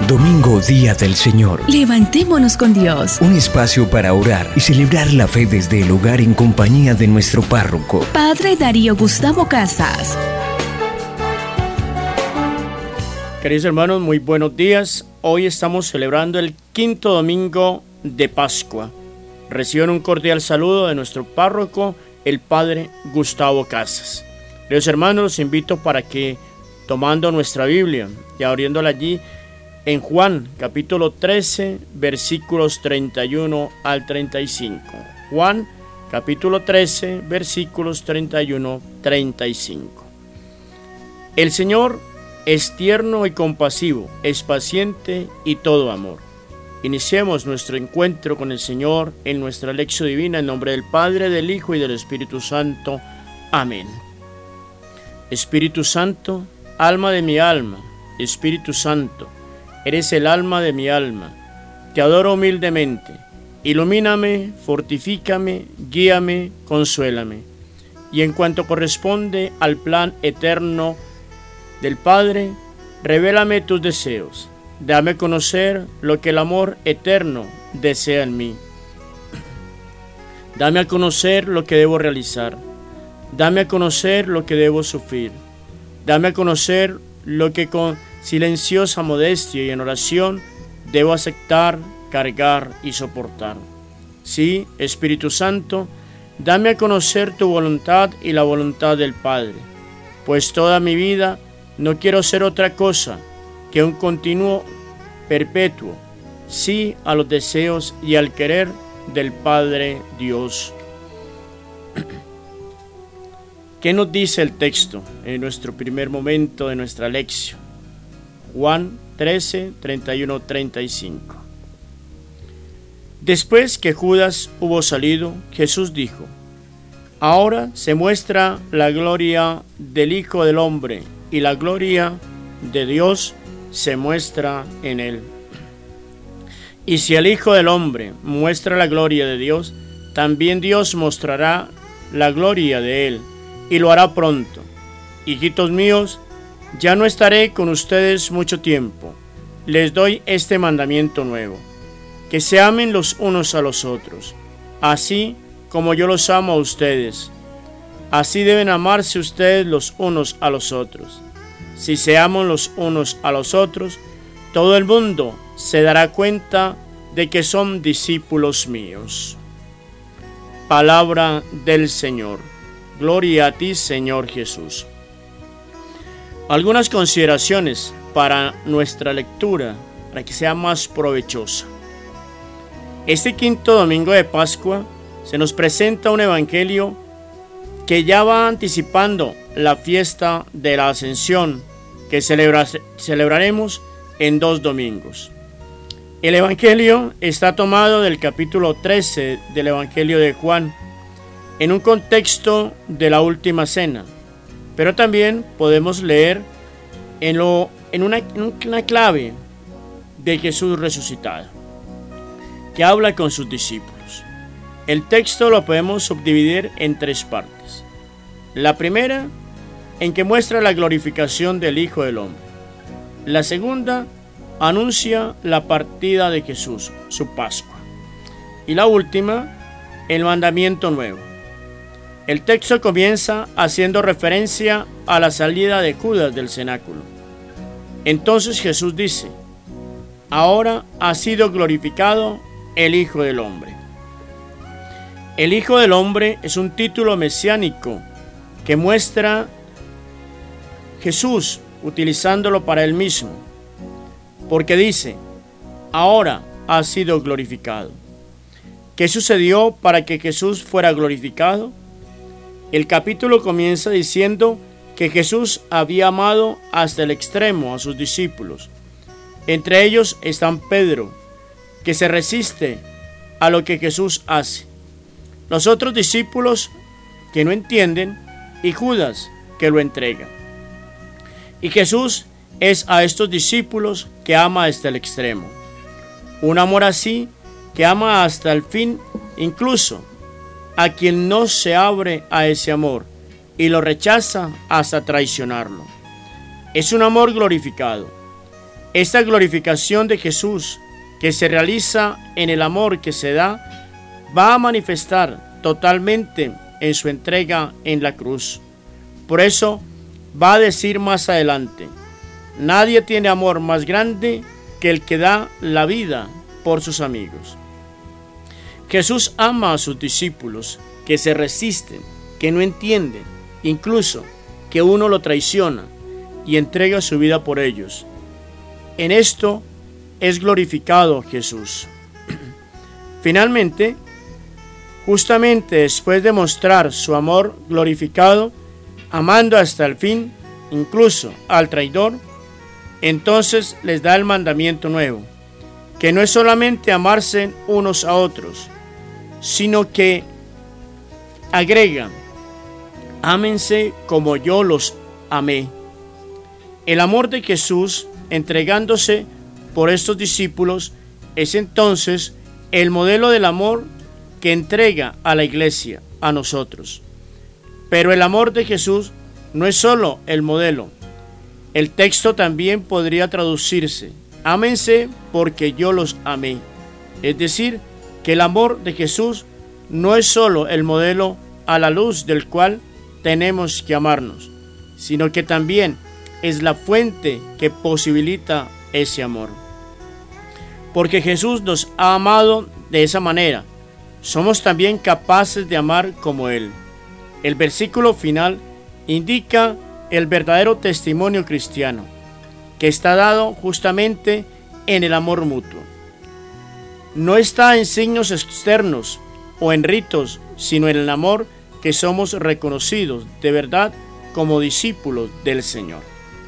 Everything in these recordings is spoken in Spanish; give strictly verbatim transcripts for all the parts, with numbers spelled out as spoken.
Domingo, Día del Señor. Levantémonos con Dios. Un espacio para orar y celebrar la fe desde el hogar en compañía de nuestro párroco, Padre Darío Gustavo Casas. Queridos hermanos, muy buenos días. Hoy estamos celebrando el quinto domingo de Pascua. Reciban un cordial saludo de nuestro párroco, el Padre Gustavo Casas. Queridos hermanos, los invito para que, tomando nuestra Biblia y abriéndola allí, en Juan, capítulo trece, versículos treinta y uno al treinta y cinco. Juan, capítulo trece, versículos treinta y uno al treinta y cinco. El Señor es tierno y compasivo, es paciente y todo amor. Iniciemos nuestro encuentro con el Señor en nuestra lección divina en nombre del Padre, del Hijo y del Espíritu Santo. Amén. Espíritu Santo, alma de mi alma, Espíritu Santo, eres el alma de mi alma. Te adoro humildemente. Ilumíname, fortifícame, guíame, consuélame. Y en cuanto corresponde al plan eterno del Padre, revélame tus deseos. Dame a conocer lo que el amor eterno desea en mí. Dame a conocer lo que debo realizar. Dame a conocer lo que debo sufrir. Dame a conocer lo que con silenciosa modestia y en oración debo aceptar, cargar y soportar. Sí, Espíritu Santo, dame a conocer tu voluntad y la voluntad del Padre, pues toda mi vida no quiero ser otra cosa que un continuo perpetuo, sí a los deseos y al querer del Padre Dios. ¿Qué nos dice el texto en nuestro primer momento de nuestra lección? Juan trece, treinta y uno al treinta y cinco. Después que Judas hubo salido, Jesús dijo: ahora se muestra la gloria del Hijo del Hombre, y la gloria de Dios se muestra en él. Y si el Hijo del Hombre muestra la gloria de Dios, también Dios mostrará la gloria de él, y lo hará pronto. Hijitos míos, ya no estaré con ustedes mucho tiempo. Les doy este mandamiento nuevo: que se amen los unos a los otros, así como yo los amo a ustedes. Así deben amarse ustedes los unos a los otros. Si se aman los unos a los otros, todo el mundo se dará cuenta de que son discípulos míos. Palabra del Señor. Gloria a ti, Señor Jesús. Algunas consideraciones para nuestra lectura, para que sea más provechosa. Este quinto domingo de Pascua se nos presenta un evangelio que ya va anticipando la fiesta de la Ascensión, que celebra, celebraremos en dos domingos. El evangelio está tomado del capítulo trece del evangelio de Juan, en un contexto de la última cena, pero también podemos leer en, lo, en, una, en una clave de Jesús resucitado, que habla con sus discípulos. El texto lo podemos subdividir en tres partes. La primera, en que muestra la glorificación del Hijo del Hombre. La segunda, anuncia la partida de Jesús, su Pascua. Y la última, el mandamiento nuevo. El texto comienza haciendo referencia a la salida de Judas del cenáculo. Entonces Jesús dice: ahora ha sido glorificado el Hijo del Hombre. El Hijo del Hombre es un título mesiánico que muestra Jesús utilizándolo para él mismo, porque dice: ahora ha sido glorificado. ¿Qué sucedió para que Jesús fuera glorificado? El capítulo comienza diciendo que Jesús había amado hasta el extremo a sus discípulos. Entre ellos están Pedro, que se resiste a lo que Jesús hace, los otros discípulos que no entienden, y Judas, que lo entrega. Y Jesús es a estos discípulos que ama hasta el extremo. Un amor así que ama hasta el fin, incluso a quien no se abre a ese amor y lo rechaza hasta traicionarlo. Es un amor glorificado. Esta glorificación de Jesús, que se realiza en el amor que se da, va a manifestar totalmente en su entrega en la cruz. Por eso va a decir más adelante: nadie tiene amor más grande que el que da la vida por sus amigos. Jesús ama a sus discípulos que se resisten, que no entienden, incluso que uno lo traiciona y entrega su vida por ellos. En esto es glorificado Jesús. Finalmente, justamente después de mostrar su amor glorificado, amando hasta el fin, incluso al traidor, entonces les da el mandamiento nuevo, que no es solamente amarse unos a otros, sino que agrega: ámense como yo los amé. El amor de Jesús, entregándose por estos discípulos, es entonces el modelo del amor que entrega a la iglesia, a nosotros. Pero el amor de Jesús no es solo el modelo. El texto también podría traducirse: ámense porque yo los amé. Es decir, que el amor de Jesús no es solo el modelo a la luz del cual tenemos que amarnos, sino que también es la fuente que posibilita ese amor. Porque Jesús nos ha amado de esa manera, somos también capaces de amar como Él. El versículo final indica el verdadero testimonio cristiano, que está dado justamente en el amor mutuo. No está en signos externos o en ritos, sino en el amor que somos reconocidos de verdad como discípulos del Señor.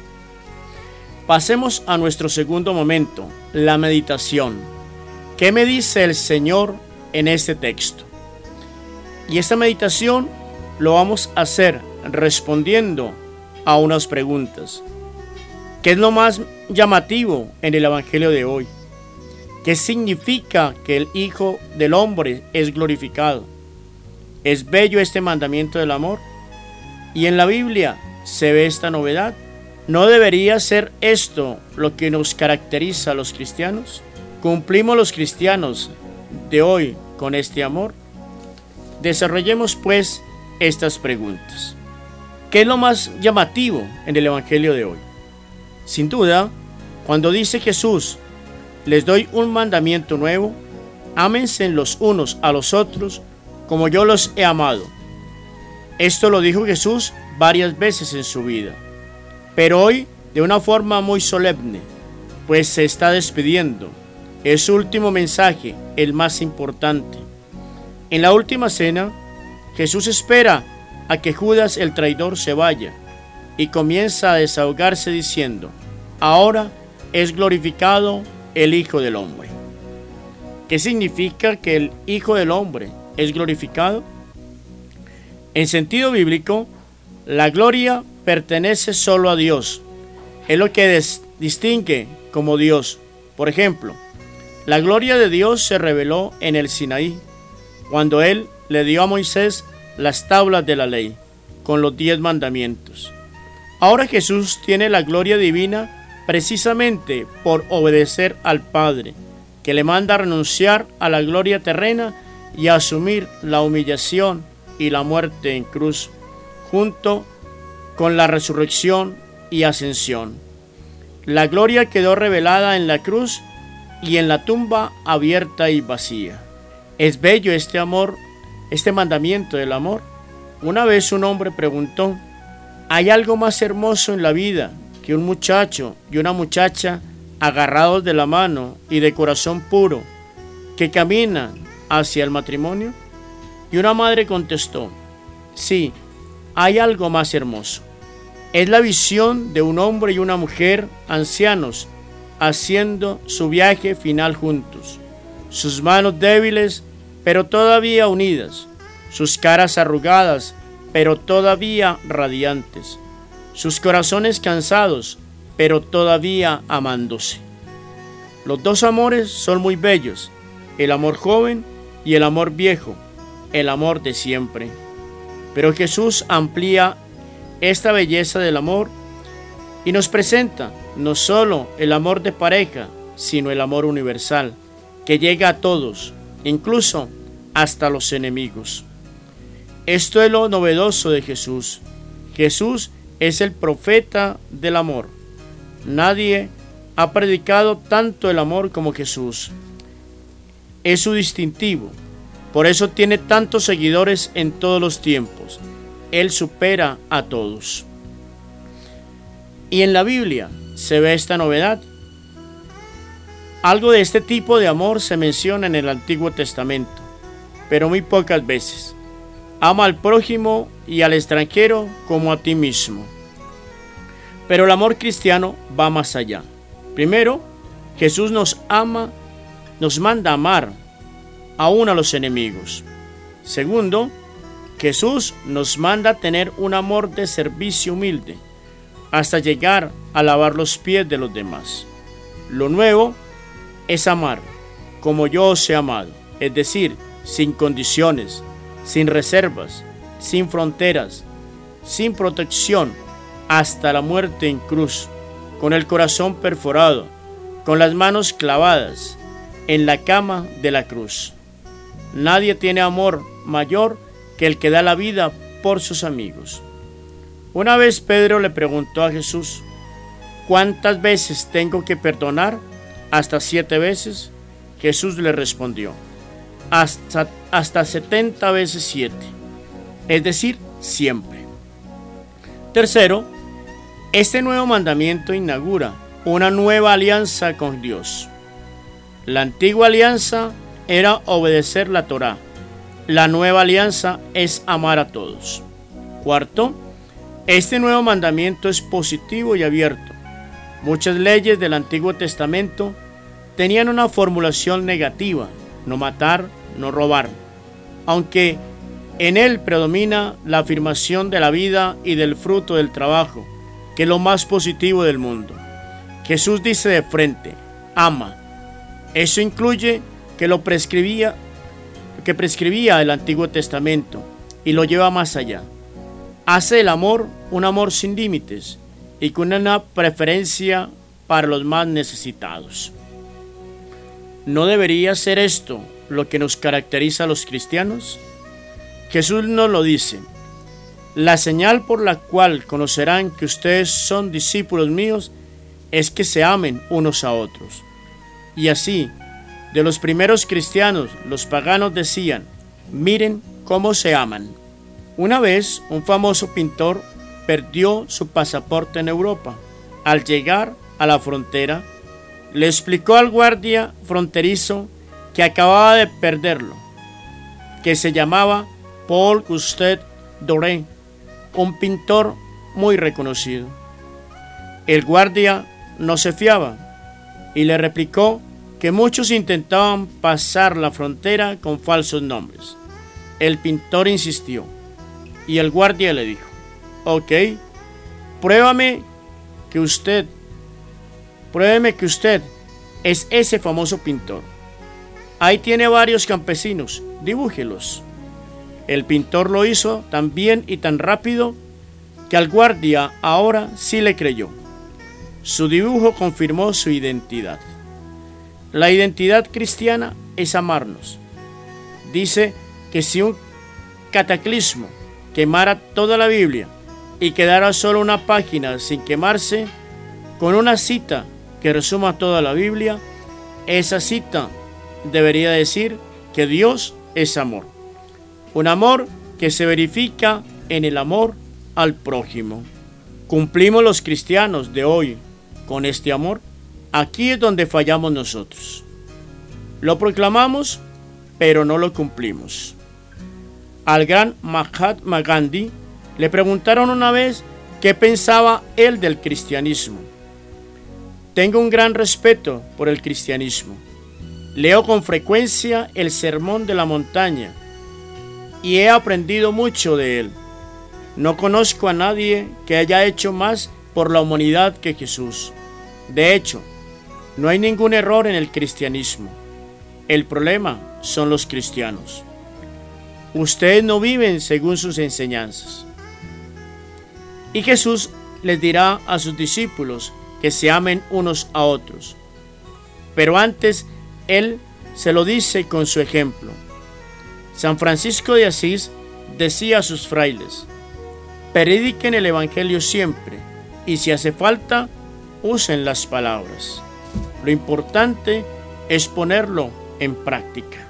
Pasemos a nuestro segundo momento, la meditación. ¿Qué me dice el Señor en este texto? Y esta meditación lo vamos a hacer respondiendo a unas preguntas. ¿Qué es lo más llamativo en el Evangelio de hoy? ¿Qué significa que el Hijo del Hombre es glorificado? ¿Es bello este mandamiento del amor? ¿Y en la Biblia se ve esta novedad? ¿No debería ser esto lo que nos caracteriza a los cristianos? ¿Cumplimos los cristianos de hoy con este amor? Desarrollemos pues estas preguntas. ¿Qué es lo más llamativo en el Evangelio de hoy? Sin duda, cuando dice Jesús: les doy un mandamiento nuevo, ámense los unos a los otros como yo los he amado. Esto lo dijo Jesús varias veces en su vida, pero hoy de una forma muy solemne, pues se está despidiendo. Es su último mensaje, el más importante. En la última cena, Jesús espera a que Judas el traidor se vaya y comienza a desahogarse diciendo: ahora es glorificado el Hijo del Hombre. ¿Qué significa que el Hijo del Hombre es glorificado? En sentido bíblico, la gloria pertenece solo a Dios. Es lo que des- distingue como Dios. Por ejemplo, la gloria de Dios se reveló en el Sinaí, cuando Él le dio a Moisés las tablas de la ley, con los diez mandamientos. Ahora Jesús tiene la gloria divina precisamente por obedecer al Padre, que le manda a renunciar a la gloria terrena y a asumir la humillación y la muerte en cruz, junto con la resurrección y ascensión. La gloria quedó revelada en la cruz y en la tumba abierta y vacía. Es bello este amor, este mandamiento del amor. Una vez un hombre preguntó: ¿hay algo más hermoso en la vida que un muchacho y una muchacha agarrados de la mano y de corazón puro que caminan hacia el matrimonio? Y una madre contestó: sí, hay algo más hermoso. Es la visión de un hombre y una mujer ancianos haciendo su viaje final juntos, sus manos débiles pero todavía unidas, sus caras arrugadas pero todavía radiantes, sus corazones cansados pero todavía amándose. Los dos amores son muy bellos, el amor joven y el amor viejo, el amor de siempre. Pero Jesús amplía esta belleza del amor y nos presenta no solo el amor de pareja, sino el amor universal, que llega a todos, incluso hasta los enemigos. Esto es lo novedoso de Jesús. Jesús es el profeta del amor. Nadie ha predicado tanto el amor como Jesús. Es su distintivo. Por eso tiene tantos seguidores en todos los tiempos. Él supera a todos. Y en la Biblia se ve esta novedad. Algo de este tipo de amor se menciona en el Antiguo Testamento, pero muy pocas veces. Ama al prójimo y al extranjero como a ti mismo. Pero el amor cristiano va más allá. Primero, Jesús nos ama, nos manda a amar aún a los enemigos. Segundo, Jesús nos manda a tener un amor de servicio humilde, hasta llegar a lavar los pies de los demás. Lo nuevo es amar como yo os he amado, es decir, sin condiciones, sin reservas, sin fronteras, sin protección, hasta la muerte en cruz, con el corazón perforado, con las manos clavadas en la cama de la cruz. Nadie tiene amor mayor que el que da la vida por sus amigos. Una vez Pedro le preguntó a Jesús: ¿cuántas veces tengo que perdonar? ¿Hasta siete veces? Jesús le respondió: hasta, hasta setenta veces siete, es decir, siempre. Tercero, este nuevo mandamiento inaugura una nueva alianza con Dios. La antigua alianza era obedecer la Torá. La nueva alianza es amar a todos. Cuarto, este nuevo mandamiento es positivo y abierto. Muchas leyes del Antiguo Testamento tenían una formulación negativa: no matar, no robar, aunque en él predomina la afirmación de la vida y del fruto del trabajo, que es lo más positivo del mundo. Jesús dice de frente: ama. Eso incluye que lo prescribía, que prescribía el Antiguo Testamento, y lo lleva más allá. Hace el amor un amor sin límites y con una preferencia para los más necesitados. ¿No debería ser esto lo que nos caracteriza a los cristianos? Jesús nos lo dice: la señal por la cual conocerán que ustedes son discípulos míos es que se amen unos a otros. Y así, de los primeros cristianos, los paganos decían: miren cómo se aman. Una vez, un famoso pintor perdió su pasaporte en Europa. Al llegar a la frontera, le explicó al guardia fronterizo que acababa de perderlo, que se llamaba Paul Gustave Doré, un pintor muy reconocido. El guardia no se fiaba y le replicó que muchos intentaban pasar la frontera con falsos nombres. El pintor insistió y el guardia le dijo: ok, pruébame que usted, pruébeme que usted es ese famoso pintor. Ahí tiene varios campesinos, dibújelos. El pintor lo hizo tan bien y tan rápido que al guardia ahora sí le creyó. Su dibujo confirmó su identidad. La identidad cristiana es amarnos. Dice que si un cataclismo quemara toda la Biblia y quedara solo una página sin quemarse, con una cita que resuma toda la Biblia, esa cita debería decir que Dios es amor. Un amor que se verifica en el amor al prójimo. ¿Cumplimos los cristianos de hoy con este amor? Aquí es donde fallamos nosotros. Lo proclamamos, pero no lo cumplimos. Al gran Mahatma Gandhi le preguntaron una vez qué pensaba él del cristianismo. Tengo un gran respeto por el cristianismo. Leo con frecuencia el Sermón de la Montaña y he aprendido mucho de él. No conozco a nadie que haya hecho más por la humanidad que Jesús. De hecho, no hay ningún error en el cristianismo. El problema son los cristianos. Ustedes no viven según sus enseñanzas. Y Jesús les dirá a sus discípulos que se amen unos a otros. Pero antes, Él se lo dice con su ejemplo. San Francisco de Asís decía a sus frailes: prediquen el Evangelio siempre, y si hace falta, usen las palabras. Lo importante es ponerlo en práctica.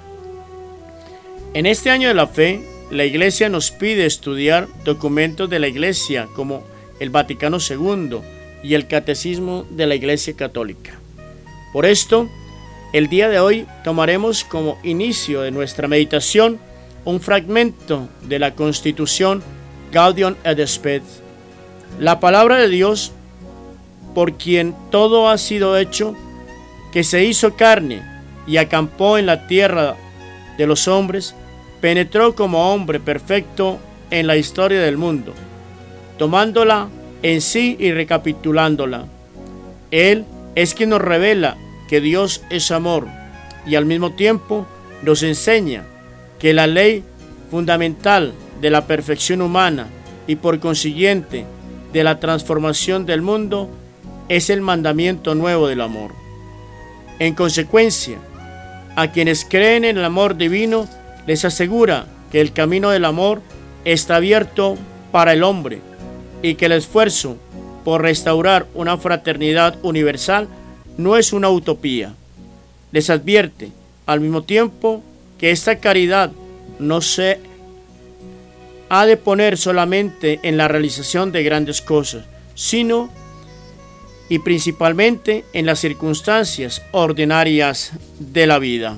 En este año de la fe, la Iglesia nos pide estudiar documentos de la Iglesia como el Vaticano segundo y el Catecismo de la Iglesia Católica. Por esto, el día de hoy tomaremos como inicio de nuestra meditación un fragmento de la Constitución Gaudium et Spes, la palabra de Dios, por quien todo ha sido hecho, que se hizo carne y acampó en la tierra de los hombres, penetró como hombre perfecto en la historia del mundo, tomándola en sí y recapitulándola. Él es quien nos revela que Dios es amor y al mismo tiempo nos enseña que la ley fundamental de la perfección humana y por consiguiente de la transformación del mundo es el mandamiento nuevo del amor. En consecuencia, a quienes creen en el amor divino les asegura que el camino del amor está abierto para el hombre y que el esfuerzo por restaurar una fraternidad universal no es una utopía. Les advierte al mismo tiempo que esta caridad no se ha de poner solamente en la realización de grandes cosas, sino y principalmente en las circunstancias ordinarias de la vida.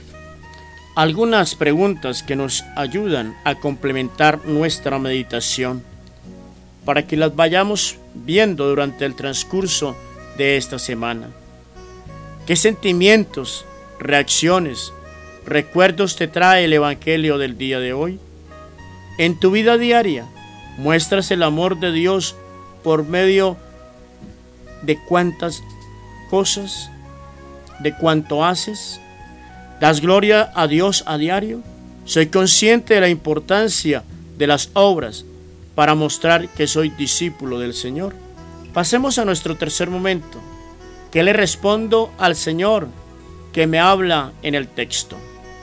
Algunas preguntas que nos ayudan a complementar nuestra meditación para que las vayamos viendo durante el transcurso de esta semana. ¿Qué sentimientos, reacciones, recuerdos te trae el Evangelio del día de hoy? En tu vida diaria, ¿muestras el amor de Dios por medio de cuántas cosas, de cuánto haces? ¿Das gloria a Dios a diario? Soy consciente de la importancia de las obras para mostrar que soy discípulo del Señor. Pasemos a nuestro tercer momento. ¿Qué le respondo al Señor que me habla en el texto?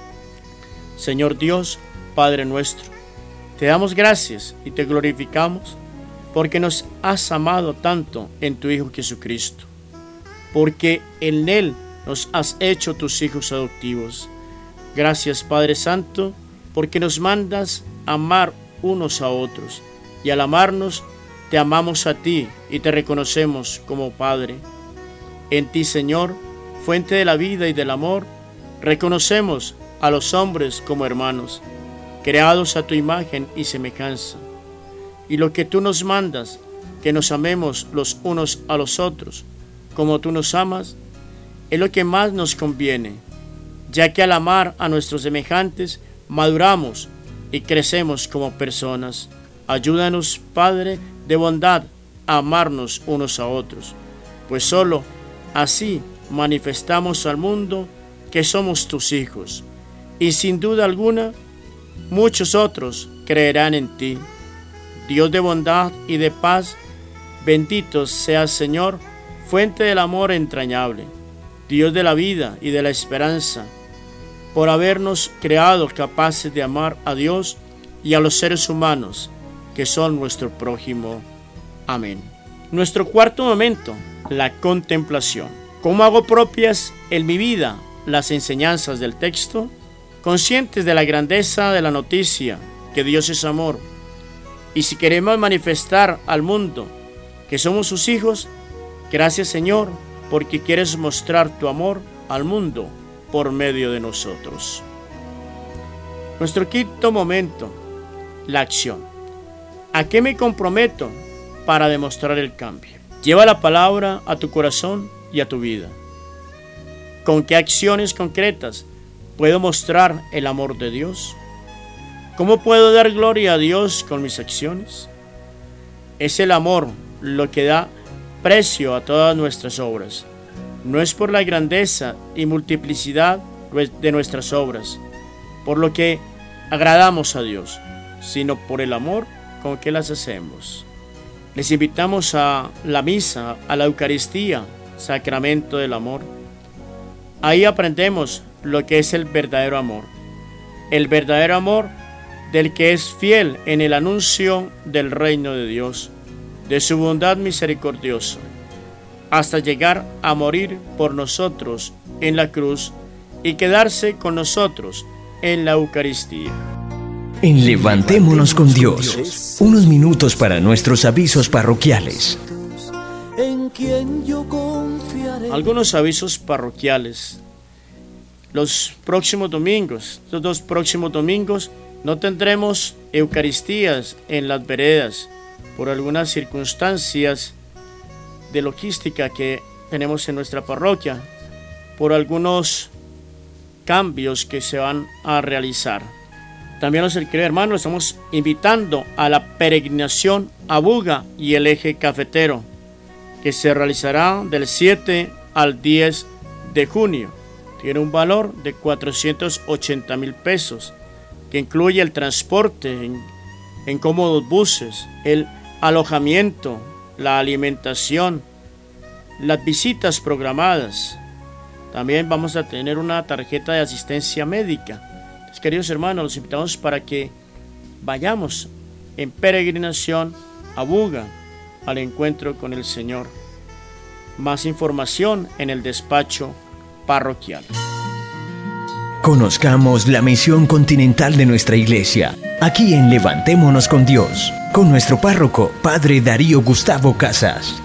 Señor Dios, Padre nuestro, te damos gracias y te glorificamos porque nos has amado tanto en tu Hijo Jesucristo, porque en Él nos has hecho tus hijos adoptivos. Gracias, Padre Santo, porque nos mandas amar unos a otros, y al amarnos te amamos a ti y te reconocemos como Padre. En ti, Señor, fuente de la vida y del amor, reconocemos a los hombres como hermanos, creados a tu imagen y semejanza. Y lo que tú nos mandas, que nos amemos los unos a los otros, como tú nos amas, es lo que más nos conviene, ya que al amar a nuestros semejantes, maduramos y crecemos como personas. Ayúdanos, Padre de bondad, a amarnos unos a otros, pues solo así manifestamos al mundo que somos tus hijos, y sin duda alguna, muchos otros creerán en ti. Dios de bondad y de paz, bendito seas, Señor, fuente del amor entrañable, Dios de la vida y de la esperanza, por habernos creado capaces de amar a Dios y a los seres humanos, que son nuestro prójimo. Amén. Nuestro cuarto momento, la contemplación. ¿Cómo hago propias en mi vida las enseñanzas del texto? Conscientes de la grandeza de la noticia, que Dios es amor, y si queremos manifestar al mundo que somos sus hijos, gracias, Señor, porque quieres mostrar tu amor al mundo por medio de nosotros. Nuestro quinto momento, la acción. ¿A qué me comprometo para demostrar el cambio? Lleva la palabra a tu corazón y a tu vida. ¿Con qué acciones concretas puedo mostrar el amor de Dios? ¿Cómo puedo dar gloria a Dios con mis acciones? Es el amor lo que da precio a todas nuestras obras. No es por la grandeza y multiplicidad de nuestras obras, por lo que agradamos a Dios, sino por el amor con que las hacemos. Les invitamos a la misa, a la Eucaristía, sacramento del amor. Ahí aprendemos lo que es el verdadero amor. El verdadero amor del que es fiel en el anuncio del reino de Dios, de su bondad misericordiosa, hasta llegar a morir por nosotros en la cruz y quedarse con nosotros en la Eucaristía. En Levantémonos con Dios, unos minutos para nuestros avisos parroquiales. Algunos avisos parroquiales. Los próximos domingos, estos dos próximos domingos, no tendremos Eucaristías en las veredas por algunas circunstancias de logística que tenemos en nuestra parroquia, por algunos cambios que se van a realizar. También los queridos hermanos, estamos invitando a la peregrinación a Buga y el Eje Cafetero, que se realizará del siete al diez de junio. Tiene un valor de cuatrocientos ochenta mil pesos, que incluye el transporte en, en cómodos buses, el alojamiento, la alimentación, las visitas programadas. También vamos a tener una tarjeta de asistencia médica. Entonces, queridos hermanos, los invitamos para que vayamos en peregrinación a Buga, al encuentro con el Señor. Más información en el despacho parroquial. Conozcamos la misión continental de nuestra iglesia, aquí en Levantémonos con Dios, con nuestro párroco, Padre Darío Gustavo Casas.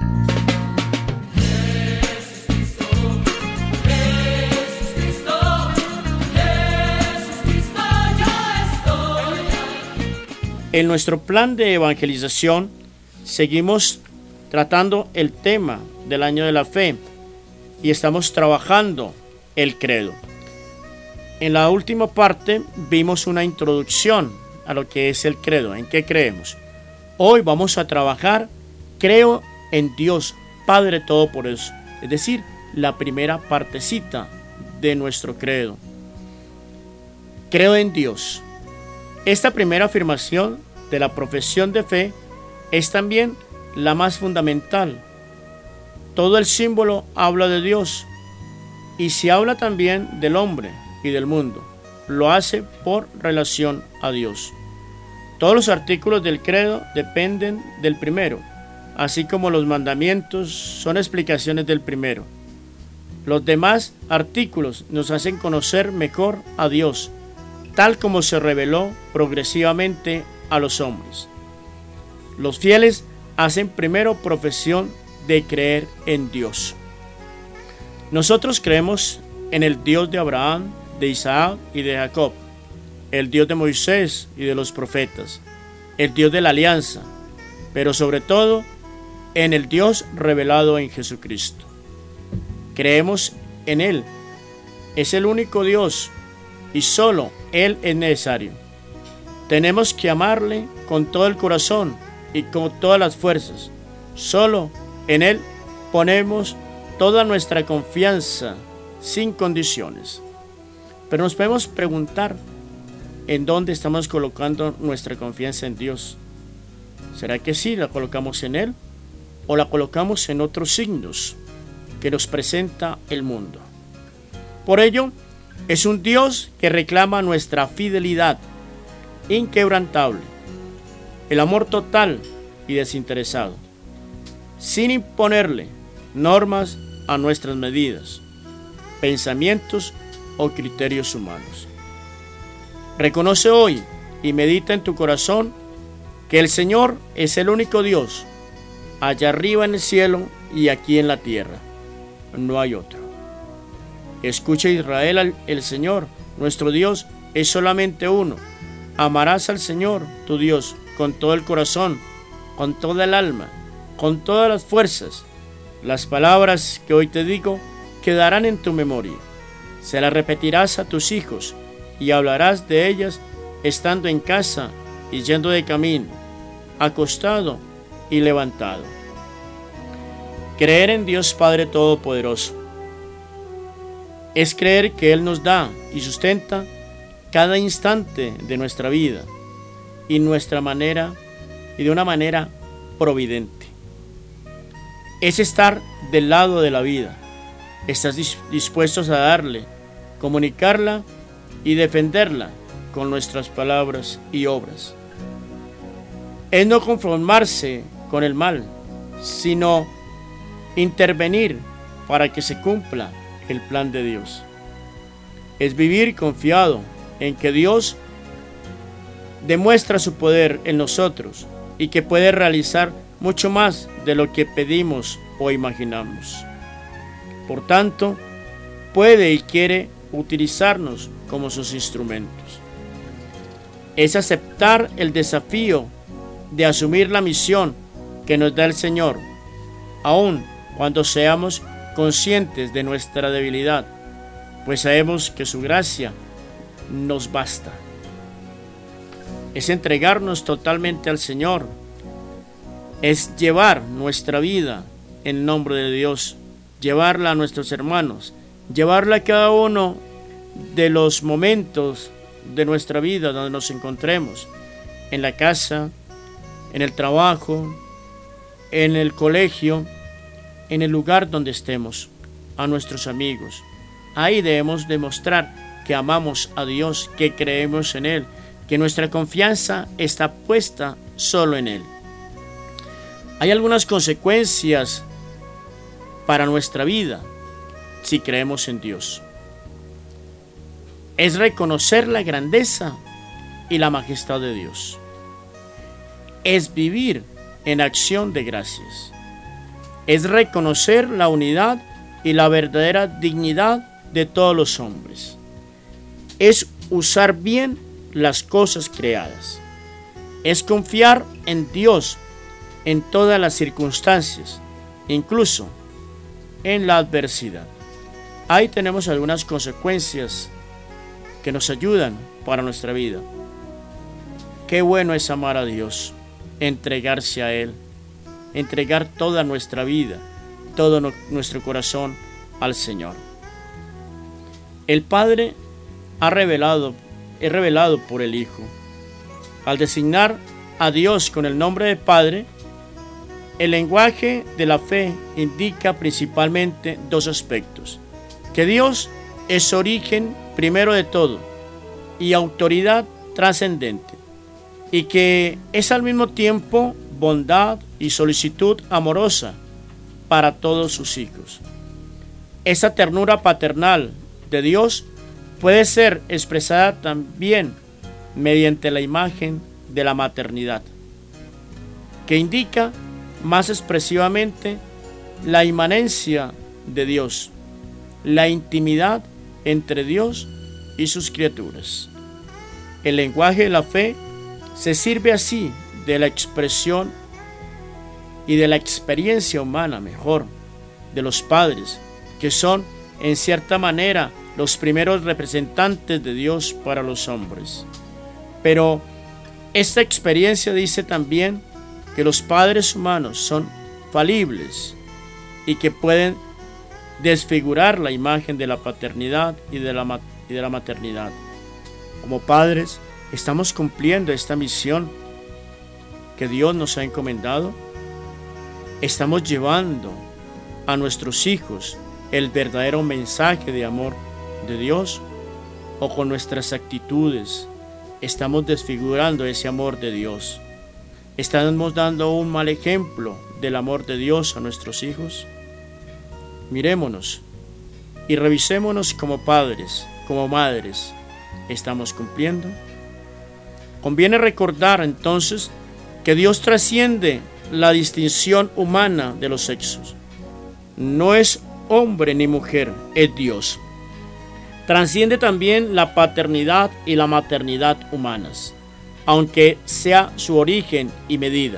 En nuestro plan de evangelización seguimos tratando el tema del año de la fe y estamos trabajando el credo. En la última parte vimos una introducción a lo que es el credo, en qué creemos. Hoy vamos a trabajar creo en Dios Padre Todopoderoso, es decir, la primera partecita de nuestro credo. Creo en Dios. Esta primera afirmación de la profesión de fe es también la más fundamental. Todo el símbolo habla de Dios y se habla también del hombre y del mundo. Lo hace por relación a Dios. Todos los artículos del credo dependen del primero, así como los mandamientos son explicaciones del primero. Los demás artículos nos hacen conocer mejor a Dios, tal como se reveló progresivamente a los hombres. Los fieles hacen primero profesión de creer en Dios. Nosotros creemos en el Dios de Abraham, de Isaac y de Jacob, el Dios de Moisés y de los profetas, el Dios de la alianza, pero sobre todo en el Dios revelado en Jesucristo. Creemos en Él. Es el único Dios y solo Él es necesario. Tenemos que amarle con todo el corazón y con todas las fuerzas. Solo en Él ponemos toda nuestra confianza sin condiciones. Pero nos podemos preguntar en dónde estamos colocando nuestra confianza en Dios. ¿Será que sí la colocamos en Él o la colocamos en otros signos que nos presenta el mundo? Por ello, es un Dios que reclama nuestra fidelidad inquebrantable, el amor total y desinteresado, sin imponerle normas a nuestras medidas, pensamientos o criterios humanos. Reconoce hoy y medita en tu corazón que el Señor es el único Dios, allá arriba en el cielo y aquí en la tierra. No hay otro. Escucha, Israel, el Señor, nuestro Dios, es solamente uno. Amarás al Señor, tu Dios, con todo el corazón, con toda el alma, con todas las fuerzas. Las palabras que hoy te digo quedarán en tu memoria. Se las repetirás a tus hijos y hablarás de ellas estando en casa y yendo de camino, acostado y levantado. Creer en Dios Padre Todopoderoso es creer que Él nos da y sustenta cada instante de nuestra vida y nuestra manera y de una manera providente. es estar del lado de la vida. Estás dispuestos a darle, comunicarla y defenderla con nuestras palabras y obras. Es no conformarse con el mal, sino intervenir para que se cumpla el plan de Dios. Es vivir confiado en que Dios demuestra su poder en nosotros y que puede realizar mucho más de lo que pedimos o imaginamos. Por tanto, puede y quiere utilizarnos como sus instrumentos. Es aceptar el desafío de asumir la misión que nos da el Señor, aun cuando seamos conscientes de nuestra debilidad, pues sabemos que su gracia nos basta. Es entregarnos totalmente al Señor, es llevar nuestra vida en nombre de Dios, llevarla a nuestros hermanos, llevarla a cada uno de los momentos de nuestra vida donde nos encontremos, en la casa, en el trabajo, en el colegio, en el lugar donde estemos, a nuestros amigos. Ahí debemos demostrar que amamos a Dios, que creemos en Él, que nuestra confianza está puesta solo en Él. Hay algunas consecuencias para nuestra vida si creemos en Dios. Es reconocer la grandeza y la majestad de Dios. Es vivir en acción de gracias. Es reconocer la unidad y la verdadera dignidad de todos los hombres. Es usar bien las cosas creadas. Es confiar en Dios en todas las circunstancias, incluso en la adversidad. Ahí tenemos algunas consecuencias que nos ayudan para nuestra vida. Qué bueno es amar a Dios, entregarse a Él, entregar toda nuestra vida, todo no, nuestro corazón al Señor. El Padre ha revelado, es revelado por el Hijo. Al designar a Dios con el nombre de Padre, el lenguaje de la fe indica principalmente dos aspectos: que Dios es origen primero de todo y autoridad trascendente, y que es al mismo tiempo bondad y solicitud amorosa para todos sus hijos. Esa ternura paternal de Dios puede ser expresada también mediante la imagen de la maternidad, que indica más expresivamente la inmanencia de Dios, la intimidad entre Dios y sus criaturas. El lenguaje de la fe se sirve así de la expresión y de la experiencia humana, mejor, de los padres, que son en cierta manera los primeros representantes de Dios para los hombres. Pero esta experiencia dice también que los padres humanos son falibles y que pueden desfigurar la imagen de la paternidad y de la, y de la maternidad. Como padres, ¿estamos cumpliendo esta misión que Dios nos ha encomendado? ¿Estamos llevando a nuestros hijos el verdadero mensaje de amor de Dios? ¿O con nuestras actitudes estamos desfigurando ese amor de Dios? ¿Estamos dando un mal ejemplo del amor de Dios a nuestros hijos? Mirémonos y revisémonos como padres, como madres. ¿Estamos cumpliendo? Conviene recordar entonces que Dios trasciende la distinción humana de los sexos. No es hombre ni mujer, es Dios. Trasciende también la paternidad y la maternidad humanas, aunque sea su origen y medida.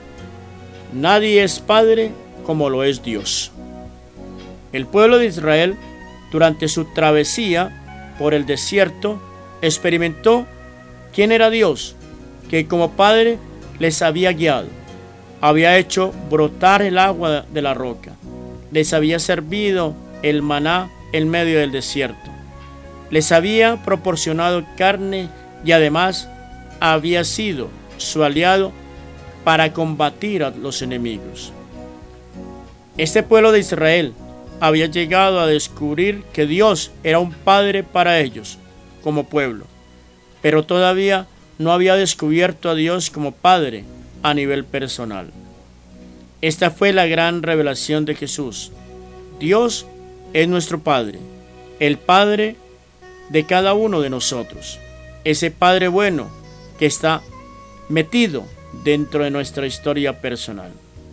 Nadie es padre como lo es Dios. El pueblo de Israel, durante su travesía por el desierto, experimentó quién era Dios, que como padre les había guiado, había hecho brotar el agua de la roca, les había servido el maná en medio del desierto, les había proporcionado carne y además había sido su aliado para combatir a los enemigos. Este pueblo de Israel había llegado a descubrir que Dios era un padre para ellos como pueblo, pero todavía no había descubierto a Dios como padre a nivel personal. Esta fue la gran revelación de Jesús. Dios es nuestro Padre, el Padre de cada uno de nosotros, ese Padre bueno que está metido dentro de nuestra historia personal.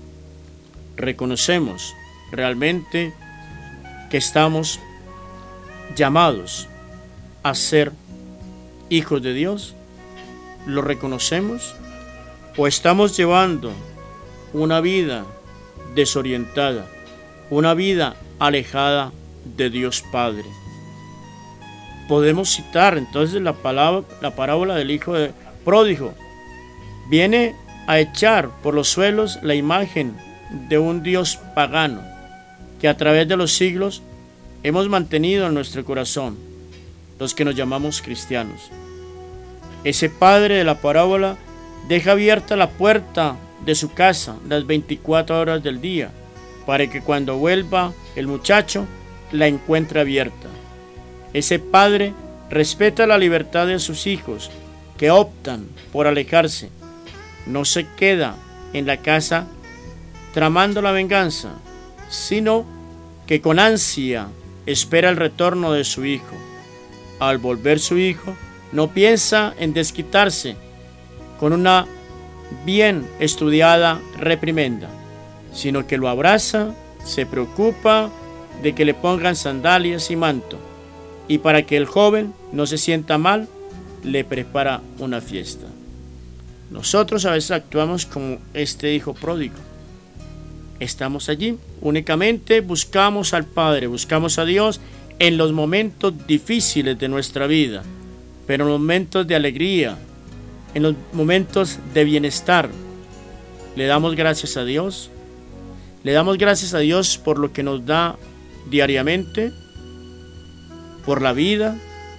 Reconocemos realmente que estamos llamados a ser hijos de Dios. ¿Lo reconocemos? ¿O estamos llevando una vida desorientada, una vida alejada de Dios Padre? Podemos citar entonces la, palabra, la parábola del hijo de pródigo. Viene a echar por los suelos la imagen de un Dios pagano que a través de los siglos hemos mantenido en nuestro corazón, los que nos llamamos cristianos. Ese padre de la parábola deja abierta la puerta de su casa las veinticuatro horas del día, para que cuando vuelva el muchacho la encuentre abierta. Ese padre respeta la libertad de sus hijos que optan por alejarse. No se queda en la casa tramando la venganza, sino que con ansia espera el retorno de su hijo. Al volver su hijo, no piensa en desquitarse con una bien estudiada reprimenda, sino que lo abraza, se preocupa de que le pongan sandalias y manto, y para que el joven no se sienta mal, le prepara una fiesta. Nosotros a veces actuamos como este hijo pródigo. Estamos allí, únicamente buscamos al Padre, buscamos a Dios en los momentos difíciles de nuestra vida, pero en los momentos de alegría, en los momentos de bienestar, le damos gracias a Dios. Le damos gracias a Dios por lo que nos da diariamente, por la vida,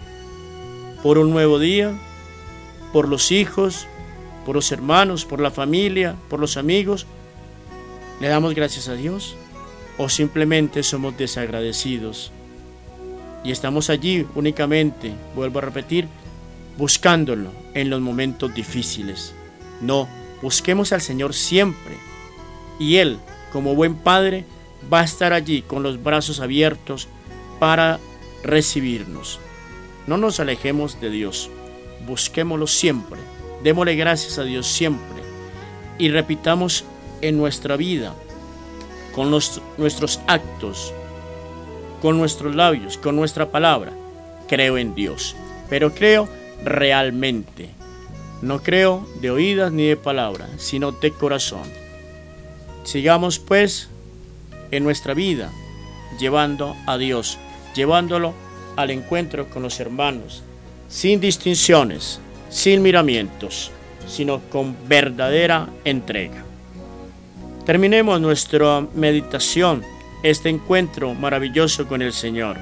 por un nuevo día, por los hijos, por los hermanos, por la familia, por los amigos. ¿Le damos gracias a Dios? ¿O simplemente somos desagradecidos? Y estamos allí únicamente, vuelvo a repetir, buscándolo en los momentos difíciles. No, busquemos al Señor siempre. Y Él, como buen Padre, va a estar allí con los brazos abiertos para recibirnos. No nos alejemos de Dios, busquémoslo siempre, démosle gracias a Dios siempre y repitamos en nuestra vida, con los, nuestros actos, con nuestros labios, con nuestra palabra, creo en Dios, pero creo realmente, no creo de oídas ni de palabra, sino de corazón. Sigamos pues en nuestra vida llevando a Dios, llevándolo al encuentro con los hermanos, sin distinciones, sin miramientos, sino con verdadera entrega. Terminemos nuestra meditación, este encuentro maravilloso con el Señor.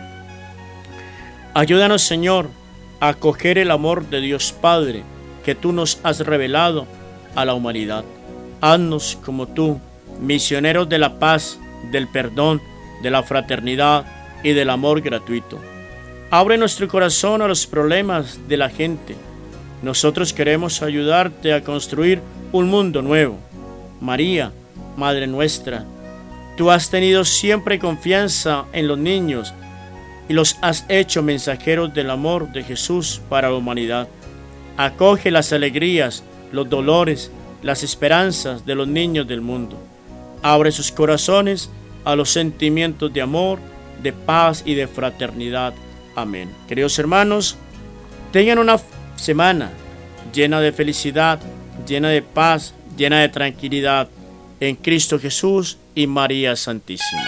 Ayúdanos, Señor, a acoger el amor de Dios Padre que tú nos has revelado a la humanidad. Haznos como tú, misioneros de la paz, del perdón, de la fraternidad y del amor gratuito. Abre nuestro corazón a los problemas de la gente. Nosotros queremos ayudarte a construir un mundo nuevo. María, Madre nuestra, tú has tenido siempre confianza en los niños y los has hecho mensajeros del amor de Jesús para la humanidad. Acoge las alegrías, los dolores, las esperanzas de los niños del mundo. Abre sus corazones a los sentimientos de amor, de paz y de fraternidad. Amén. Queridos hermanos, tengan una semana llena de felicidad, llena de paz, llena de tranquilidad en Cristo Jesús y María Santísima.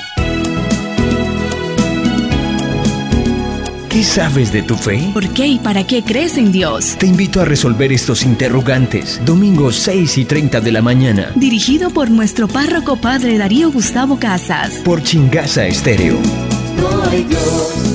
¿Qué sabes de tu fe? ¿Por qué y para qué crees en Dios? Te invito a resolver estos interrogantes. Domingo seis y treinta de la mañana. Dirigido por nuestro párroco Padre Darío Gustavo Casas. Por Chingasa Estéreo. No hay Dios.